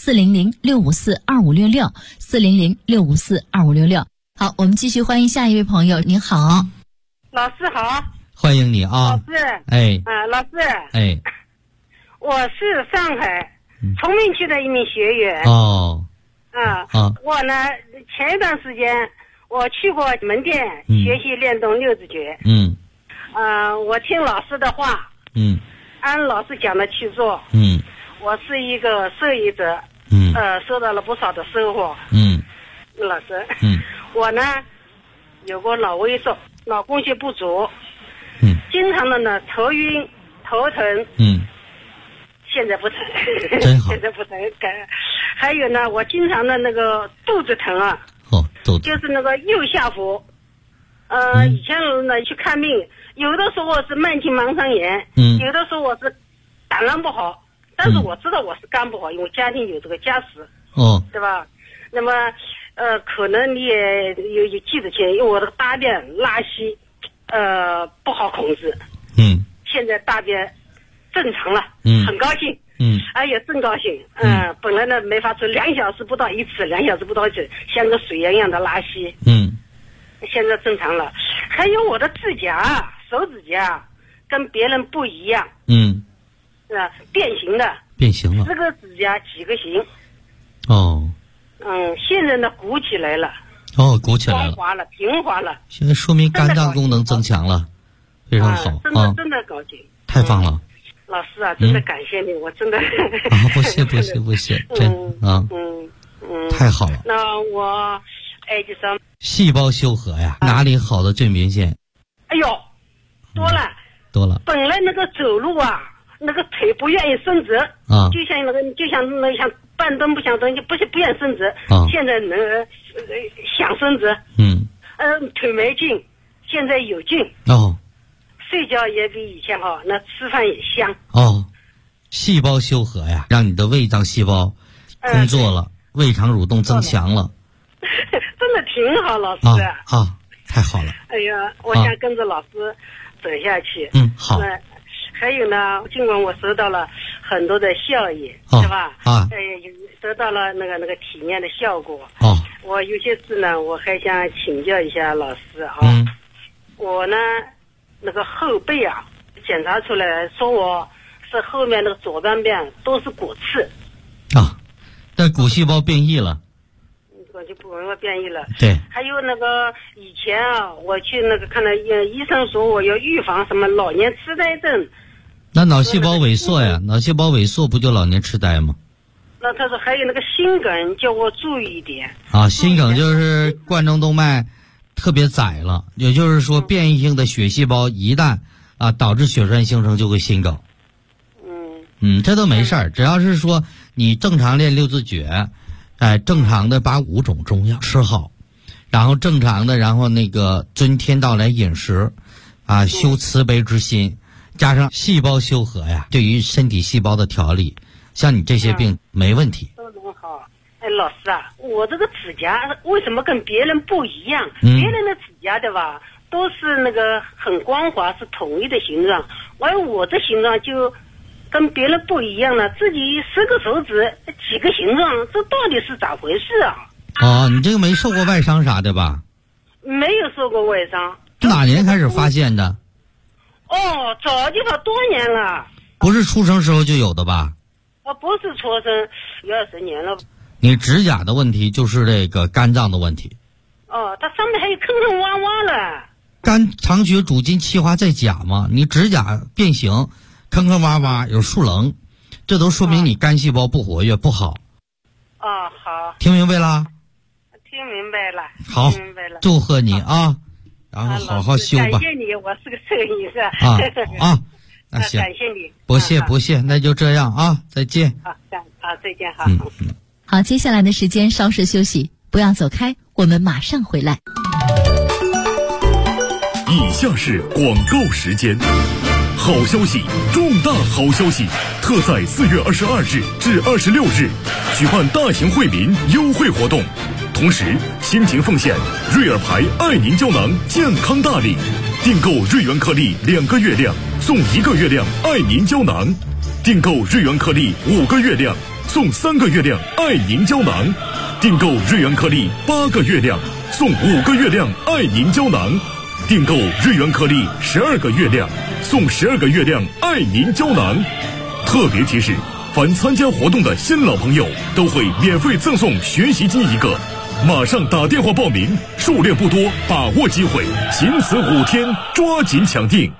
400-654-2566，400-654-2566。好，我们继续欢迎下一位朋友。您好， 老师好。 欢迎你啊。 老师。 哎。 老师。 哎。 我是上海崇明区的一名学员。 哦。 我呢，前一段时间我去过门店学习练动六字诀。我听老师的话。按老师讲的去做。我是一个受益者。收到了不少的收获。老师。我呢，有过脑萎缩，脑供血不足。经常的呢头晕头疼。现在不疼。 真好。 现在不疼。还有呢，我经常的那个肚子疼啊。 肚子。 就是那个右下腹。以前呢去看病，有的时候我是慢性盲肠炎。有的时候我是胆囊不好，但是我知道我是肝不好，因为家庭有这个家史。对吧？那么可能你也有记得起来，因为我的大便拉稀不好控制。现在大便正常了。很高兴。哎呀，真高兴。本来呢没法出，2小时不到一次，2小时不到一次，像个水一样的拉稀。现在正常了。还有我的指甲，手指甲跟别人不一样。变形的。变形了。4个指甲几个形。现在呢鼓起来了。鼓起来了。光滑了，平滑了。现在说明肝脏功能增强了，非常好。真的高兴。太棒了。老师啊，真的感谢你，我真的。不谢，真太好了。那我就是细胞修合呀，哪里好的最明显？哎呦，多了。本来那个走路啊，那个腿不愿意伸直。就像半蹲不想蹲，就不愿意伸直。现在能想伸直。腿没劲，现在有劲。睡觉也比以前好，那吃饭也香。细胞修合呀，让你的胃脏细胞工作了，胃肠蠕动增强了。真的挺好，老师。太好了。哎呀，我想跟着老师走下去。好。还有呢，尽管我收到了很多的效益，是吧？得到了那个体验的效果。我有些事呢，我还想请教一下老师啊。我呢，那个后背啊，检查出来说我是后面那个左半边都是骨刺。但骨细胞变异了。就不容易变异了。对。还有那个以前啊，我去那个看了医生说我要预防什么老年痴呆症。那脑细胞萎缩呀，脑细胞萎缩不就老年痴呆吗？那他说还有那个心梗，叫我注意一点。心梗就是冠状动脉特别窄了，也就是说变异性的血细胞一旦导致血栓形成就会心梗。这都没事儿，只要是说你正常练六字诀，正常的把5种中药吃好，然后正常的，然后那个遵天道来饮食，修慈悲之心，加上细胞修合呀，对于身体细胞的调理，像你这些病没问题。都很好。老师啊，我这个指甲为什么跟别人不一样？别人的指甲对吧，都是那个很光滑，是统一的形状，而我的形状就跟别人不一样了，自己10个手指几个形状，这到底是咋回事啊？你这个没受过外伤啥的吧？没有受过外伤。哪年开始发现的？早就多年了。不是出生时候就有的吧？不是出生，20年了。你指甲的问题就是这个肝脏的问题。它上面还有坑坑洼洼了。肝藏血主筋气化在甲嘛，你指甲变形，坑坑洼洼有竖棱，这都说明你肝细胞不活跃不好。好。听明白了？听明白了。好，听明白了。祝贺你啊，然后好好修吧。感谢你，我是个摄影师。那行。感谢你。不谢，那就这样啊，再见。再见哈。 好，接下来的时间稍事休息，不要走开，我们马上回来。 以下是广告时间。好消息，重大好消息！特在4月22日至26日举办大型惠民优惠活动，同时倾情奉献瑞尔牌爱宁胶囊健康大礼，订购瑞元颗粒2个月亮送1个月亮爱宁胶囊，订购瑞元颗粒5个月亮送3个月亮爱宁胶囊，订购瑞元颗粒8个月亮送5个月亮爱宁胶囊，订购瑞元颗粒12个月亮送12个月亮爱宁胶囊， 特别提示，凡参加活动的新老朋友都会免费赠送学习机1个。马上打电话报名，数量不多，把握机会，仅此5天，抓紧抢定。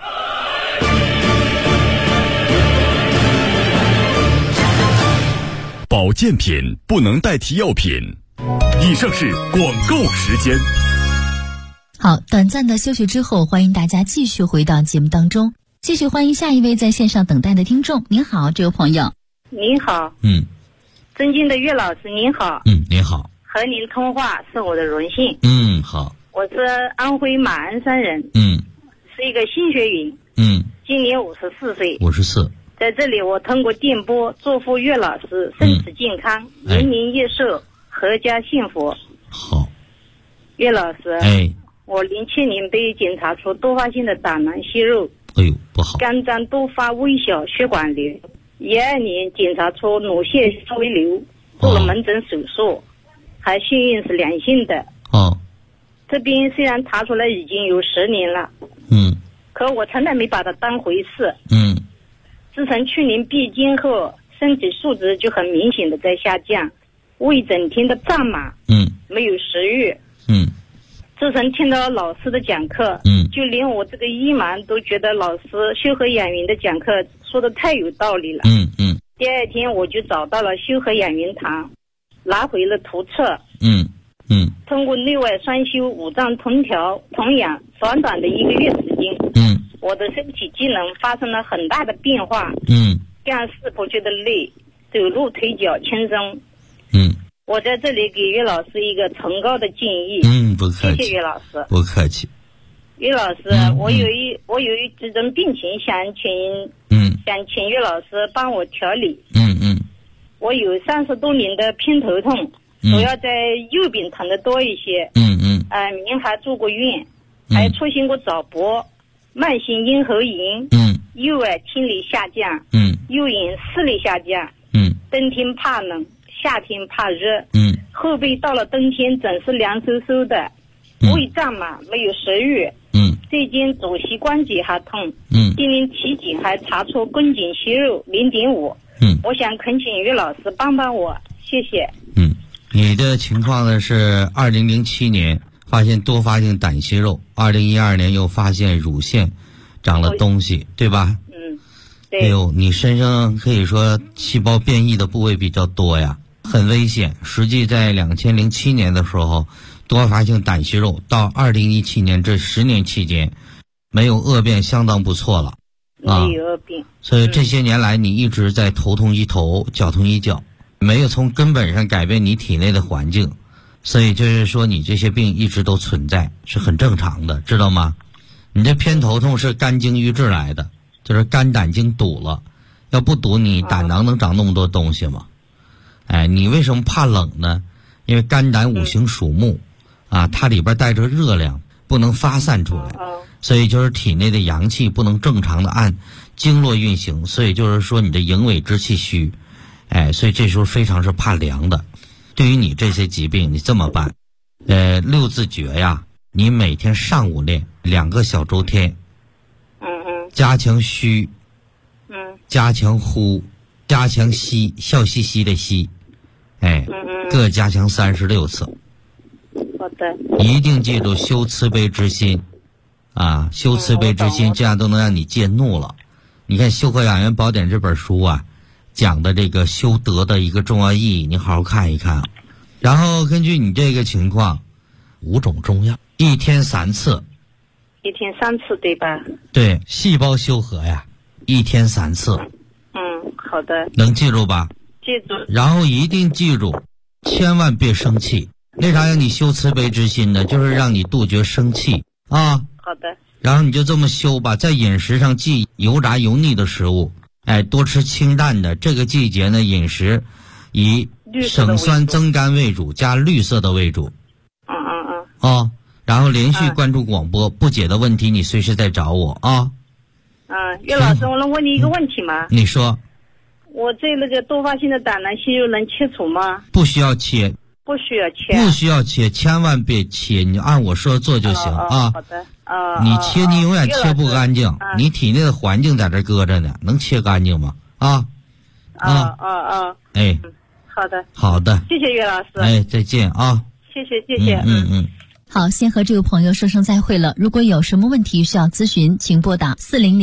保健品不能代替药品。以上是广告时间。 好，短暂的休息之后，欢迎大家继续回到节目当中，继续欢迎下一位在线上等待的听众。您好，这位朋友。 您好。尊敬的岳老师您好。 您好。 和您通话是我的荣幸。 好。 我是安徽马鞍山人。是一个新学员。今年54岁。 54。 在这里，我通过电波祝福岳老师身体健康，年年益寿，阖家幸福。 好。 岳老师。我07年被检查出多发性的胆囊息肉。 不好。 肝脏多发微小血管瘤。12年检查出乳腺稍微瘤，做了门诊手术，还幸运是良性的。这边虽然查出来已经有10年了，可我从来没把它当回事。自从去年闭经后，身体素质就很明显的在下降，胃整天的胀满，没有食欲。自从听到老师的讲课，就连我这个医盲都觉得老师修和养元的讲课说的太有道理了。第2天我就找到了修和养元堂，拿回了图册。通过内外双修5脏同调同养，短短的1个月时间，我的身体机能发生了很大的变化。干事不觉得累，走路腿脚轻松。我在这里给岳老师一个崇高的建议。 不客气。 谢谢岳老师。 不客气。 岳老师，我有几种病情想请岳老师帮我调理。我有30多年的偏头痛，主要在右边疼的多一些。您还住过院，还出现过早搏、慢性咽喉炎，右耳听力下降，右眼视力下降，冬天怕冷，夏天怕热，后背到了冬天总是凉飕飕的，胃胀满，没有食欲，最近左膝关节还痛，今年体检还查出宫颈息肉0.5，我想恳请岳老师帮帮我，谢谢。 你的情况呢是2007年发现多发性胆息肉，2012年又发现乳腺长了东西，对吧？ 对。 你身上可以说细胞变异的部位比较多呀，很危险。实际在2007年的时候，多发性胆息肉到2017年这10年期间，没有恶变，相当不错了。 没有恶变。 所以这些年来你一直在头痛一头，脚痛一脚，没有从根本上改变你体内的环境，所以就是说你这些病一直都存在，是很正常的，知道吗？你这偏头痛是肝经郁滞来的，就是肝胆经堵了，要不堵你胆囊能长那么多东西吗？你为什么怕冷呢？因为肝胆五行属木它里边带着热量，不能发散出来，所以就是体内的阳气不能正常的按经络运行，所以就是说你的营卫之气虚，所以这时候非常是怕凉的。对于你这些疾病，你这么办，6字诀呀，你每天上午练2个小周天，加强虚，加强呼，加强吸，笑嘻嘻的吸，各加强36次。 好的。 一定记住修慈悲之心修慈悲之心，这样都能让你戒怒了。你看《修和养元宝典》这本书讲的这个修德的一个重要意义，你好好看一看。然后根据你这个情况，5种中药，1天3次。 1天3次对吧？ 对，细胞修和呀，1天3次。 好的。 能记住吧？ 记住。 然后一定记住，千万别生气。为啥让你修慈悲之心呢？就是让你杜绝生气好的。 然后你就这么修吧，在饮食上忌油炸油腻的食物，多吃清淡的。这个季节呢，饮食以省酸增甘为主，加绿色的为主。然后连续关注广播，不解的问题你随时再找我岳老师，我能问你一个问题吗？ 你说。 我这个多发性的胆囊息肉能切除吗？ 不需要切。 不需要切。 不需要切，千万别切，你按我说做就行好的。 你切你永远切不干净，你体内的环境在这搁着呢，能切干净吗？ 啊。哎， 好的， 好的， 谢谢岳老师。 哎，再见啊！ 谢谢。 好，先和这位朋友说声再会了。如果有什么问题需要咨询，请拨打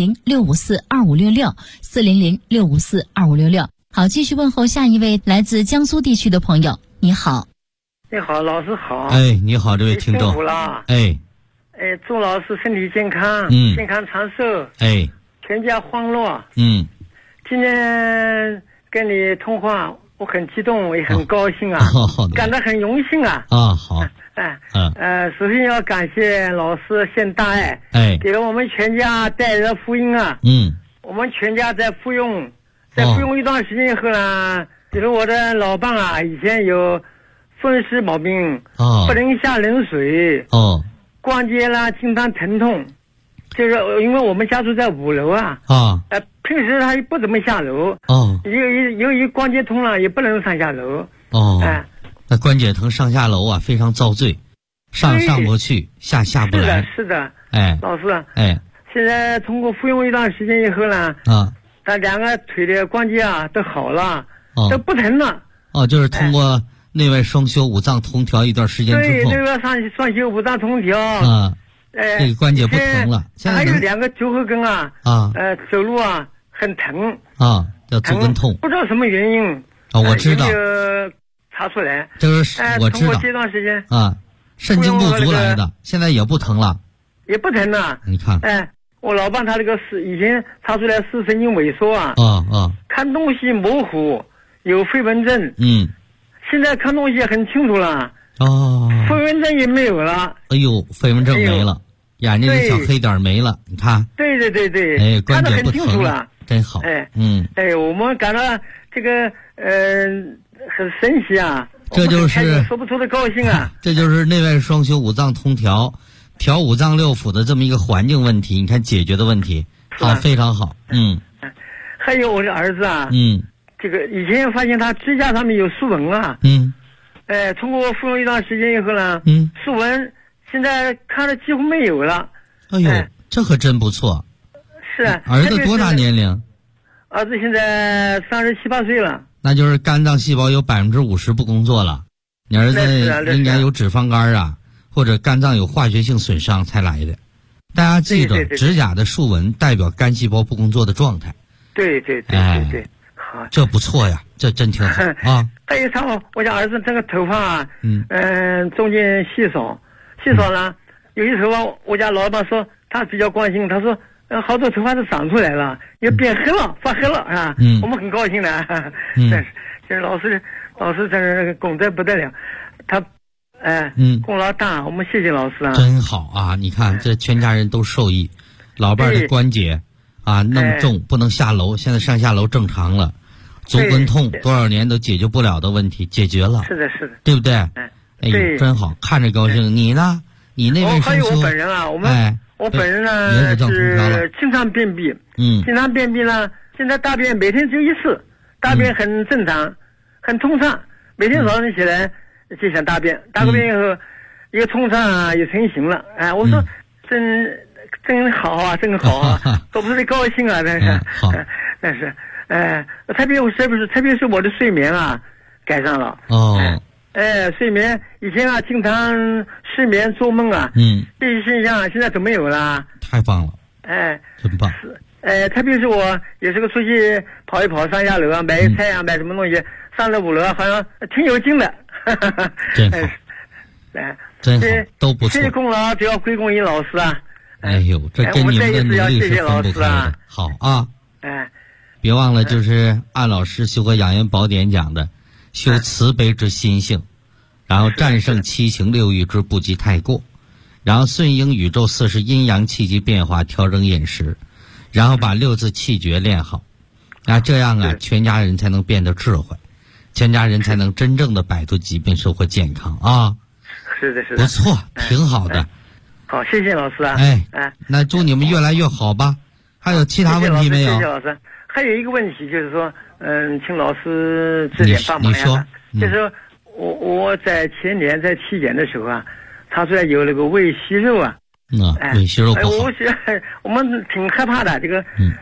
400-654-2566，400-654-2566。好，继续问候下一位来自江苏地区的朋友。你好。 你好，老师好。 哎，你好，这位听众。 辛苦了。 哎， 祝老师身体健康，健康长寿。 哎， 全家欢乐。 今天跟你通话，我很激动，也很高兴啊，感到很荣幸啊。 好。 首先要感谢老师现大爱，给了我们全家带来福音啊。我们全家在服用一段时间以后呢，比如我的老伴啊，以前有风湿毛病，不能下冷水，关节啦经常疼痛，就是因为我们家住在5楼啊，平时他也不怎么下楼，由于关节痛了也不能上下楼， 那关节疼上下楼啊非常遭罪，上不去，下不来。 是的，老师，现在通过服用一段时间以后呢，他2个腿的关节啊都好了，都不疼了。 就是通过内外双修五脏同调一段时间之后， 对，内外双修五脏同调， 这个关节不疼了。现在还有2个脚后跟啊，走路啊很疼叫足跟痛， 不知道什么原因我知道。 查出来， 这是我知道。 通过这段时间肾精不足来的，现在也不疼了， 也不疼了。 你看， 我老伴他这个以前查出来是神经萎缩啊，看东西模糊，有飞蚊症，现在看东西很清楚了，飞蚊症也没有了。 哎呦，飞蚊症没了，眼睛的小黑点没了，你看。 对， 关节不疼了， 真好。 我们感到这个很神奇啊， 这就是说不出的高兴啊。 这就是内外双修五脏同调，调五脏六腑的这么一个环境问题，你看解决的问题非常好。 还有我的儿子啊，这个以前发现他指甲上面有竖纹啊，通过服用一段时间以后呢，竖纹现在看了几乎没有了。 哎呦，这可真不错。 是啊。 儿子多大年龄？ 儿子现在37、8岁了。 那就是肝脏细胞有50%不工作了，你儿子应该有脂肪肝啊，或者肝脏有化学性损伤才来的。大家记得，指甲的竖纹代表肝细胞不工作的状态。 对，好， 这不错呀，这真挺好啊。 还有我家儿子这个头发啊，中间稀少了，有些头发我家老板说他比较关心，他说好多头发都长出来了，也变黑了，发黑了啊！我们很高兴的。这老师这功德不得了，他功劳大，我们谢谢老师啊！ 真好啊！你看这全家人都受益，老伴的关节那么重不能下楼，现在上下楼正常了，足跟痛多少年都解决不了的问题解决了。 是的， 对不对？哎呦，真好，看着高兴。你呢？你那位还有我本人啊，我本人呢是经常便秘，经常便秘呢，现在大便每天只有1次，大便很正常，很通畅，每天早上起来就想大便，大个便以后也通畅也成型了。我说真好啊，真好啊，说不出的高兴啊，但是特别是我的睡眠啊改善了。睡眠以前啊经常失眠做梦啊，这些现象现在都没有了。 太棒了，真棒。 特别是我有时候出去跑一跑，上下楼啊，买个菜啊，买什么东西，上了5楼啊，好像挺有劲的。 真好，真好，都不错。 这些功劳只要归功于老师啊。 哎呦，这跟你们的努力是分不开的。好啊，别忘了，就是按老师修和养颜宝典讲的。修慈悲之心性，然后战胜七情六欲之不及太过，然后顺应宇宙40阴阳气机变化，调整饮食，然后把6字气诀练好，这样全家人才能变得智慧，全家人才能真正的摆脱疾病，收获健康啊。 是的， 不错，挺好的。 好，谢谢老师啊。 那祝你们越来越好吧。还有其他问题没有？ 谢谢老师。还有一个问题就是说，请老师指点帮忙呀。 你说， 就是我在前年在体检的时候啊，查出来有那个胃息肉啊。 胃息肉不好。 我们挺害怕的，这个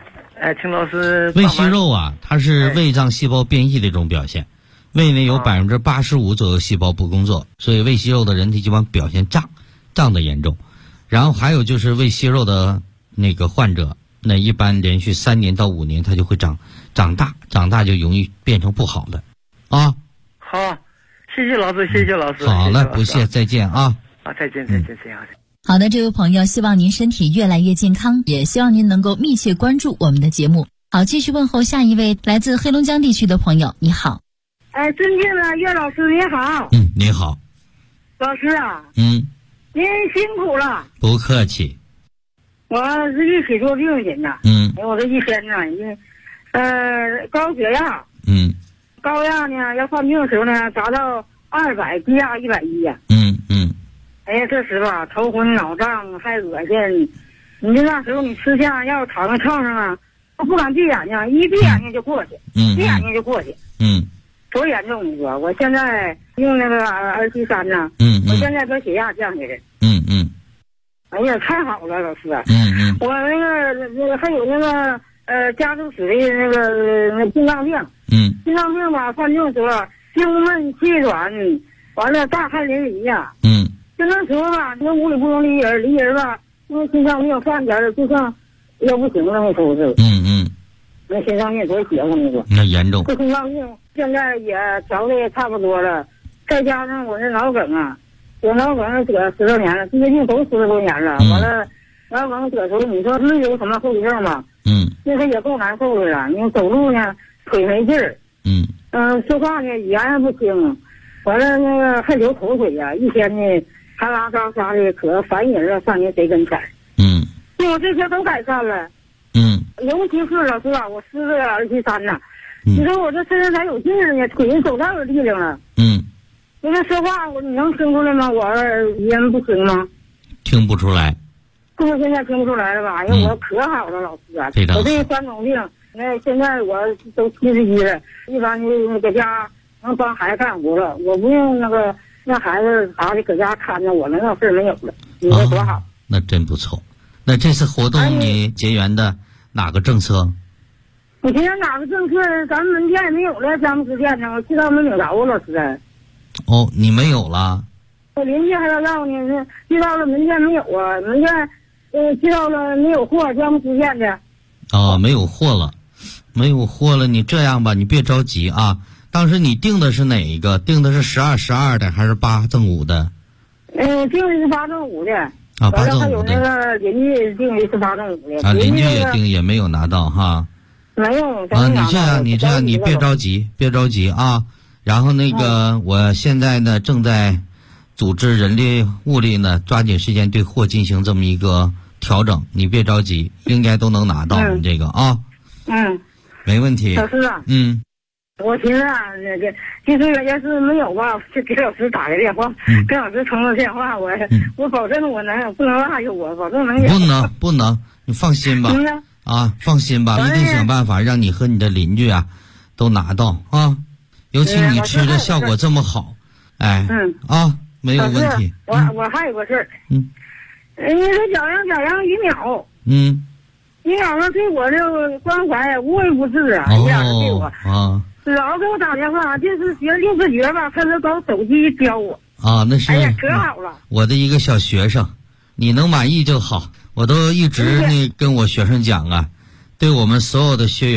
请老师。 胃息肉啊，它是胃脏细胞变异的一种表现，胃内有85%左右细胞不工作，所以胃息肉的人体基本上表现胀的严重。然后还有就是胃息肉的那个患者，那一般连续3年到5年，它就会长大就容易变成不好的啊。 好，谢谢老师，谢谢老师。 好了，不谢，再见啊。 好，再见。 好的，这位朋友，希望您身体越来越健康，也希望您能够密切关注我们的节目。好，继续问候下一位来自黑龙江地区的朋友，你好。 尊敬的岳老师，你好。 你好。 老师啊。您辛苦了。 不客气。 我是一起做病人呐。我这一天呢，高血压。高压呢，要犯病的时候呢，达到200，低压110呀。哎呀，这时吧，头昏脑胀，还恶心。你那时候你吃下药，躺在炕上啊，我不敢闭眼睛，一闭眼睛就过去，闭眼睛就过去。多严重！你说，我现在用那个RT3呢，我现在把血压降下来。哎呀，太好了，老师。我那个还有那个家族史的那心脏病。心脏病吧，犯病时候胸闷气软，完了大汗淋漓呀。就那时候吧，那屋里不能离人吧，因为心脏病犯点就像要不行了，那时候是。那心脏病多邪乎，你说。 那严重。 这心脏病现在也调的也差不多了，再加上我这脑梗啊，我脑梗得10多年了，这些病都10多年了。完了，脑梗得时候，你说是有什么后遗症吗？那个也够难受的了。你走路呢，腿没劲儿。说话呢，语言还不清。完了那个还流口水呀，一天呢还拉嘎嘎的，可烦人了，上人谁跟前。我这些都改善了。尤其是老师啊，我吃这个RT3呐，你说我这身上咋有劲儿呢？腿走道有力量了。我这说话你能听出来吗？我语言不行吗？ 听不出来。 现在听不出来了吧？哎呀，我可好了，老师啊！我这3种病，那现在我都71了，一般就搁家能帮孩子干活了，我不用让孩子啥的搁家看着我，那事儿没有了。你说多好？ 那真不错。那这次活动你结缘的哪个政策？ 我结缘哪个政策？咱们门店也没有了，佳木斯店呢，我寄到没领着老师。 你没有了？ 我邻居还要呢，寄到了门店没有啊，门店寄到了没有货，佳木斯店的。 没有货了，你这样吧，你别着急啊。当时你订的是哪一个？订的是12的还是8赠5的？ 订的是8赠5的。 8赠5的。 还有那个邻居订的是8赠5的。 邻居也订也没有拿到哈。 没有。 你这样，你别着急啊。然后那个，我现在呢正在组织人力物力呢，抓紧时间对货进行这么一个调整。你别着急，应该都能拿到你这个啊。没问题。 老师啊。我寻思啊，就是要是没有吧，就给老师打个电话，跟老师通个电话，我保证我不能落下我，保证能有。 不能，你放心吧。放心吧，一定想办法让你和你的邻居啊都拿到啊。尤其你吃的效果这么好，没有问题。 我还有个事儿。你说小杨于淼。于淼呢对我这个关怀无微不至啊，对我老给我打电话，就是学六字诀吧，他就搞手机教我。 那是。 哎呀，可好了。 我的一个小学生，你能满意就好。我都一直跟我学生讲啊，对我们所有的学员。